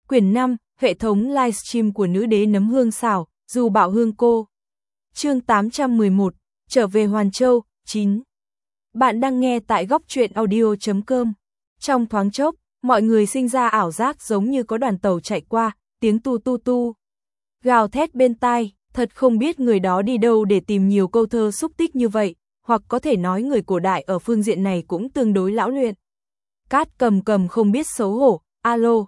Quyển 5, hệ thống livestream của nữ đế nấm hương xào, dù bảo hương cô. Chương 811, trở về Hoàn Châu, 9. Bạn đang nghe tại góc truyện audio.com. Trong thoáng chốc, mọi người sinh ra ảo giác giống như có đoàn tàu chạy qua, tiếng tu tu tu. Gào thét bên tai, thật không biết người đó đi đâu để tìm nhiều câu thơ xúc tích như vậy, hoặc có thể nói người cổ đại ở phương diện này cũng tương đối lão luyện. Cát Cầm Cầm không biết xấu hổ, alo,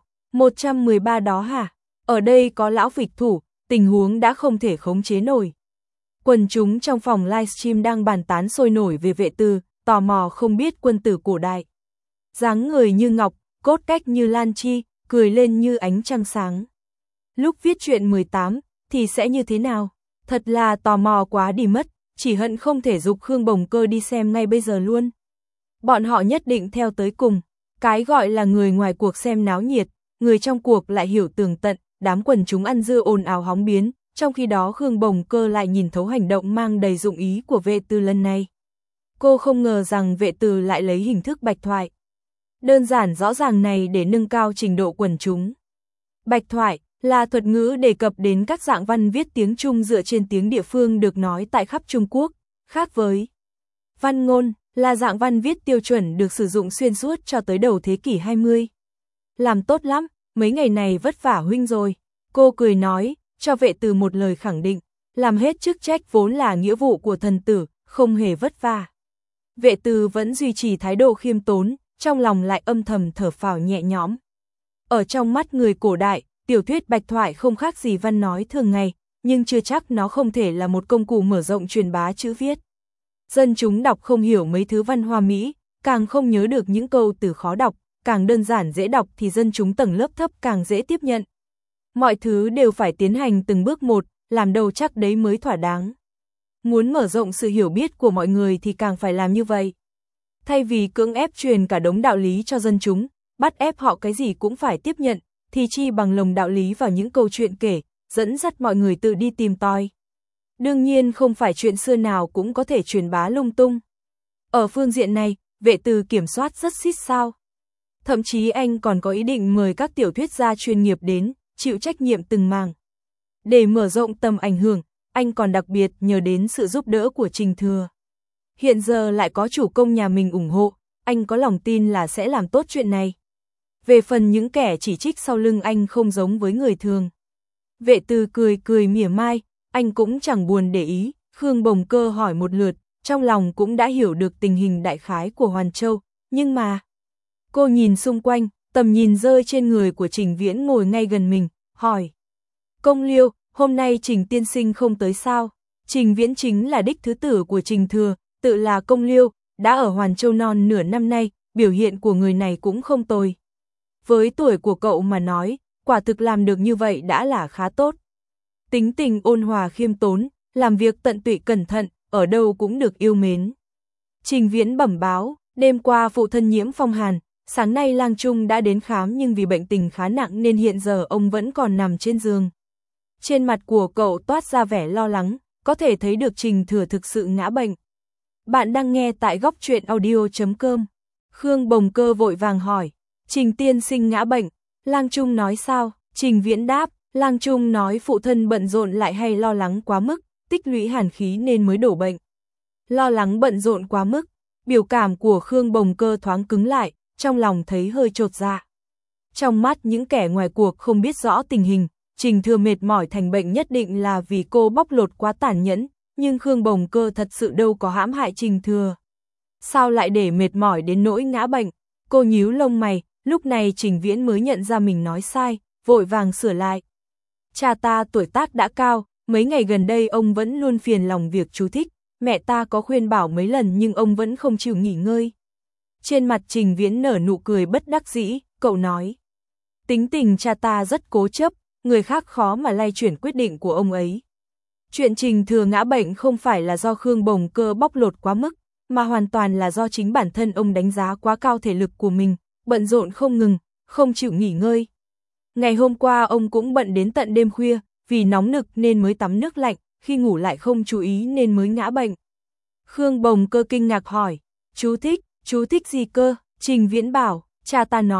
113 đó hả? Ở đây có lão phịch thủ, tình huống đã không thể khống chế nổi. Quần chúng trong phòng livestream đang bàn tán sôi nổi về Vệ Từ, tò mò không biết quân tử cổ đại. Dáng người như ngọc, cốt cách như lan chi, cười lên như ánh trăng sáng. Lúc viết truyện 18 thì sẽ như thế nào? Thật là tò mò quá đi mất, chỉ hận không thể giục Khương Bồng Cơ đi xem ngay bây giờ luôn. Bọn họ nhất định theo tới cùng, cái gọi là người ngoài cuộc xem náo nhiệt, người trong cuộc lại hiểu tường tận, đám quần chúng ăn dưa ồn ào hóng biến, trong khi đó Khương Bồng Cơ lại nhìn thấu hành động mang đầy dụng ý của Vệ Từ lần này. Cô không ngờ rằng Vệ Từ lại lấy hình thức bạch thoại. Đơn giản rõ ràng này để nâng cao trình độ quần chúng. Bạch thoại là thuật ngữ đề cập đến các dạng văn viết tiếng Trung dựa trên tiếng địa phương được nói tại khắp Trung Quốc, khác với văn ngôn là dạng văn viết tiêu chuẩn được sử dụng xuyên suốt cho tới đầu thế kỷ 20. Làm tốt lắm, mấy ngày này vất vả huynh rồi. Cô cười nói, cho Vệ Từ một lời khẳng định, làm hết chức trách vốn là nghĩa vụ của thần tử, không hề vất vả. Vệ Từ vẫn duy trì thái độ khiêm tốn, trong lòng lại âm thầm thở phào nhẹ nhõm. Ở trong mắt người cổ đại, tiểu thuyết bạch thoại không khác gì văn nói thường ngày, nhưng chưa chắc nó không thể là một công cụ mở rộng truyền bá chữ viết. Dân chúng đọc không hiểu mấy thứ văn hoa mỹ, càng không nhớ được những câu từ khó đọc, càng đơn giản dễ đọc thì dân chúng tầng lớp thấp càng dễ tiếp nhận. Mọi thứ đều phải tiến hành từng bước một, làm đâu chắc đấy mới thỏa đáng. Muốn mở rộng sự hiểu biết của mọi người thì càng phải làm như vậy. Thay vì cưỡng ép truyền cả đống đạo lý cho dân chúng, bắt ép họ cái gì cũng phải tiếp nhận, thì chi bằng lồng đạo lý vào những câu chuyện kể, dẫn dắt mọi người tự đi tìm tòi. Đương nhiên không phải chuyện xưa nào cũng có thể truyền bá lung tung. Ở phương diện này, Vệ Từ kiểm soát rất xít sao. Thậm chí anh còn có ý định mời các tiểu thuyết gia chuyên nghiệp đến, chịu trách nhiệm từng mảng. Để mở rộng tầm ảnh hưởng, anh còn đặc biệt nhờ đến sự giúp đỡ của Trình Thừa. Hiện giờ lại có chủ công nhà mình ủng hộ, anh có lòng tin là sẽ làm tốt chuyện này. Về phần những kẻ chỉ trích sau lưng anh không giống với người thường. Vệ Từ cười cười mỉa mai, anh cũng chẳng buồn để ý, Khương Bồng Cơ hỏi một lượt, trong lòng cũng đã hiểu được tình hình đại khái của Hoàn Châu, nhưng mà... Cô nhìn xung quanh, tầm nhìn rơi trên người của Trình Viễn ngồi ngay gần mình, hỏi. Công Liêu, hôm nay Trình tiên sinh không tới sao? Trình Viễn chính là đích thứ tử của Trình Thừa, tự là Công Liêu, đã ở Hoàn Châu non nửa năm nay, biểu hiện của người này cũng không tồi. Với tuổi của cậu mà nói, quả thực làm được như vậy đã là khá tốt. Tính tình ôn hòa khiêm tốn, làm việc tận tụy cẩn thận, ở đâu cũng được yêu mến. Trình Viễn bẩm báo, đêm qua phụ thân nhiễm phong hàn, sáng nay lang trung đã đến khám nhưng vì bệnh tình khá nặng nên hiện giờ ông vẫn còn nằm trên giường. Trên mặt của cậu toát ra vẻ lo lắng, có thể thấy được Trình Thừa thực sự ngã bệnh. Bạn đang nghe tại góc truyện audio.com. Khương Bồng Cơ vội vàng hỏi, Trình tiên sinh ngã bệnh, lang trung nói sao? Trình Viễn đáp, lang trung nói phụ thân bận rộn lại hay lo lắng quá mức, tích lũy hàn khí nên mới đổ bệnh. Lo lắng bận rộn quá mức, biểu cảm của Khương Bồng Cơ thoáng cứng lại, trong lòng thấy hơi chột dạ. Trong mắt những kẻ ngoài cuộc không biết rõ tình hình, Trình Thừa mệt mỏi thành bệnh nhất định là vì cô bóc lột quá tàn nhẫn, nhưng Khương Bồng Cơ thật sự đâu có hãm hại Trình Thừa. Sao lại để mệt mỏi đến nỗi ngã bệnh? Cô nhíu lông mày, lúc này Trình Viễn mới nhận ra mình nói sai, vội vàng sửa lại. Cha ta tuổi tác đã cao, mấy ngày gần đây ông vẫn luôn phiền lòng việc chú thích, mẹ ta có khuyên bảo mấy lần nhưng ông vẫn không chịu nghỉ ngơi. Trên mặt Trình Viễn nở nụ cười bất đắc dĩ, cậu nói. Tính tình cha ta rất cố chấp, người khác khó mà lay chuyển quyết định của ông ấy. Chuyện Trình Thừa ngã bệnh không phải là do Khương Bồng Cơ bóc lột quá mức, mà hoàn toàn là do chính bản thân ông đánh giá quá cao thể lực của mình, bận rộn không ngừng, không chịu nghỉ ngơi. Ngày hôm qua ông cũng bận đến tận đêm khuya, vì nóng nực nên mới tắm nước lạnh, khi ngủ lại không chú ý nên mới ngã bệnh. Khương Bồng Cơ kinh ngạc hỏi, chú thích gì cơ? Trình Viễn bảo, cha ta nói,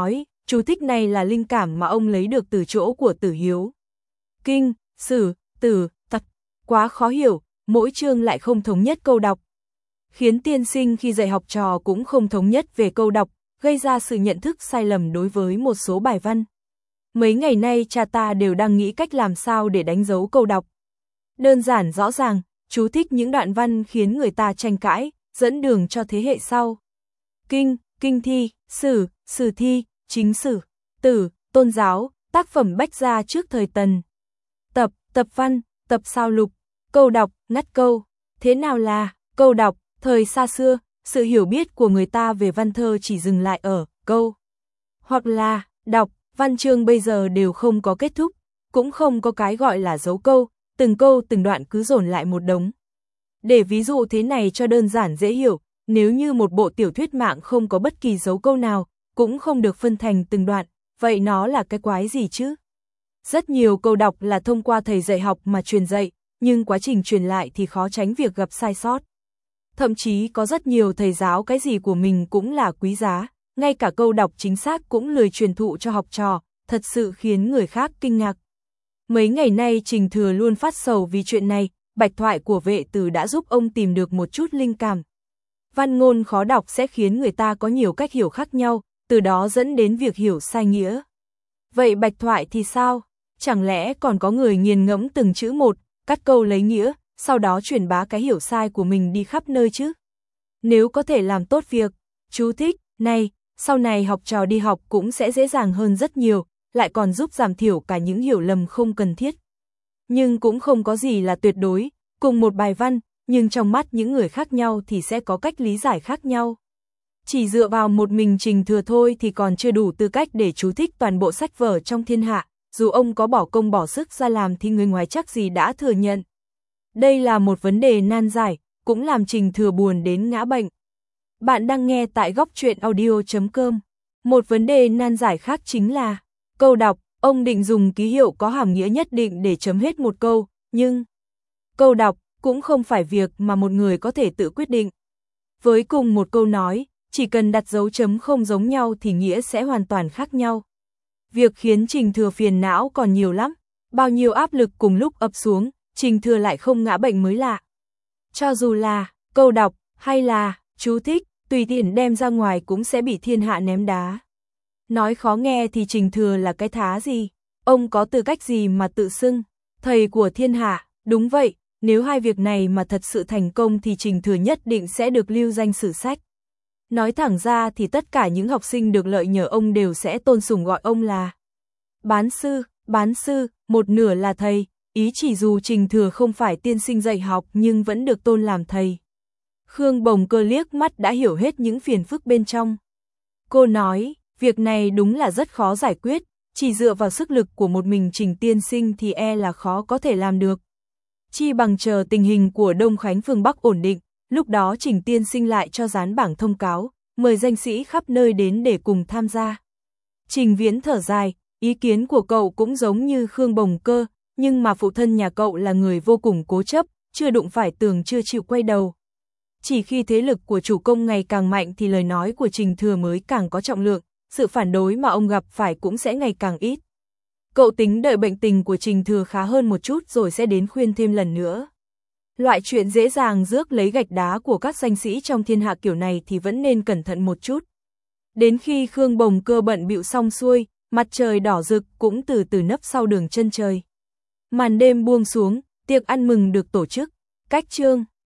chú thích này là linh cảm mà ông lấy được từ chỗ của Tử Hiếu. Kinh, sử, tử, tật, quá khó hiểu, mỗi chương lại không thống nhất câu đọc. Khiến tiên sinh khi dạy học trò cũng không thống nhất về câu đọc, gây ra sự nhận thức sai lầm đối với một số bài văn. Mấy ngày nay cha ta đều đang nghĩ cách làm sao để đánh dấu câu đọc. Đơn giản rõ ràng, chú thích những đoạn văn khiến người ta tranh cãi, dẫn đường cho thế hệ sau. Kinh, kinh thi, sử, sử thi, chính sử, tử, tôn giáo, tác phẩm bách gia trước thời Tần. Tập, tập văn, tập sao lục, câu đọc, ngắt câu. Thế nào là câu đọc? Thời xa xưa, sự hiểu biết của người ta về văn thơ chỉ dừng lại ở câu hoặc là đọc, văn chương bây giờ đều không có kết thúc, cũng không có cái gọi là dấu câu từng đoạn cứ dồn lại một đống. Để ví dụ thế này cho đơn giản dễ hiểu, nếu như một bộ tiểu thuyết mạng không có bất kỳ dấu câu nào, cũng không được phân thành từng đoạn, vậy nó là cái quái gì chứ? Rất nhiều câu đọc là thông qua thầy dạy học mà truyền dạy, nhưng quá trình truyền lại thì khó tránh việc gặp sai sót. Thậm chí có rất nhiều thầy giáo cái gì của mình cũng là quý giá, ngay cả câu đọc chính xác cũng lười truyền thụ cho học trò, thật sự khiến người khác kinh ngạc. Mấy ngày nay Trình Thừa luôn phát sầu vì chuyện này, bạch thoại của Vệ Tử đã giúp ông tìm được một chút linh cảm. Văn ngôn khó đọc sẽ khiến người ta có nhiều cách hiểu khác nhau, từ đó dẫn đến việc hiểu sai nghĩa. Vậy bạch thoại thì sao? Chẳng lẽ còn có người nghiền ngẫm từng chữ một, cắt câu lấy nghĩa, sau đó truyền bá cái hiểu sai của mình đi khắp nơi chứ? Nếu có thể làm tốt việc, chú thích, này, sau này học trò đi học cũng sẽ dễ dàng hơn rất nhiều, lại còn giúp giảm thiểu cả những hiểu lầm không cần thiết. Nhưng cũng không có gì là tuyệt đối, cùng một bài văn, nhưng trong mắt những người khác nhau thì sẽ có cách lý giải khác nhau. Chỉ dựa vào một mình Trình Thừa thôi thì còn chưa đủ tư cách để chú thích toàn bộ sách vở trong thiên hạ, dù ông có bỏ công bỏ sức ra làm thì người ngoài chắc gì đã thừa nhận. Đây là một vấn đề nan giải, cũng làm Trình Thừa buồn đến ngã bệnh. Bạn đang nghe tại góc truyện audio.com. Một vấn đề nan giải khác chính là câu đọc, ông định dùng ký hiệu có hàm nghĩa nhất định để chấm hết một câu, nhưng câu đọc cũng không phải việc mà một người có thể tự quyết định. Với cùng một câu nói, chỉ cần đặt dấu chấm không giống nhau thì nghĩa sẽ hoàn toàn khác nhau. Việc khiến Trình Thừa phiền não còn nhiều lắm, bao nhiêu áp lực cùng lúc ập xuống, Trình Thừa lại không ngã bệnh mới lạ. Cho dù là câu đọc hay là chú thích, tùy tiện đem ra ngoài cũng sẽ bị thiên hạ ném đá. Nói khó nghe thì Trình Thừa là cái thá gì? Ông có tư cách gì mà tự xưng thầy của thiên hạ? Đúng vậy, nếu hai việc này mà thật sự thành công thì Trình Thừa nhất định sẽ được lưu danh sử sách. Nói thẳng ra thì tất cả những học sinh được lợi nhờ ông đều sẽ tôn sùng gọi ông là bán sư, một nửa là thầy, ý chỉ dù Trình Thừa không phải tiên sinh dạy học nhưng vẫn được tôn làm thầy. Khương Bồng Cơ liếc mắt đã hiểu hết những phiền phức bên trong. Cô nói, việc này đúng là rất khó giải quyết, chỉ dựa vào sức lực của một mình Trình tiên sinh thì e là khó có thể làm được. Chi bằng chờ tình hình của Đông Khánh phương Bắc ổn định, lúc đó Trình tiên sinh lại cho dán bảng thông cáo, mời danh sĩ khắp nơi đến để cùng tham gia. Trình Viễn thở dài, ý kiến của cậu cũng giống như Khương Bồng Cơ, nhưng mà phụ thân nhà cậu là người vô cùng cố chấp, chưa đụng phải tường chưa chịu quay đầu. Chỉ khi thế lực của chủ công ngày càng mạnh thì lời nói của Trình Thừa mới càng có trọng lượng, sự phản đối mà ông gặp phải cũng sẽ ngày càng ít. Cậu tính đợi bệnh tình của Trình Thừa khá hơn một chút rồi sẽ đến khuyên thêm lần nữa. Loại chuyện dễ dàng rước lấy gạch đá của các danh sĩ trong thiên hạ kiểu này thì vẫn nên cẩn thận một chút. Đến khi Khương Bồng Cơ bận bịu xong xuôi, mặt trời đỏ rực cũng từ từ nấp sau đường chân trời. Màn đêm buông xuống, tiệc ăn mừng được tổ chức. Cách chương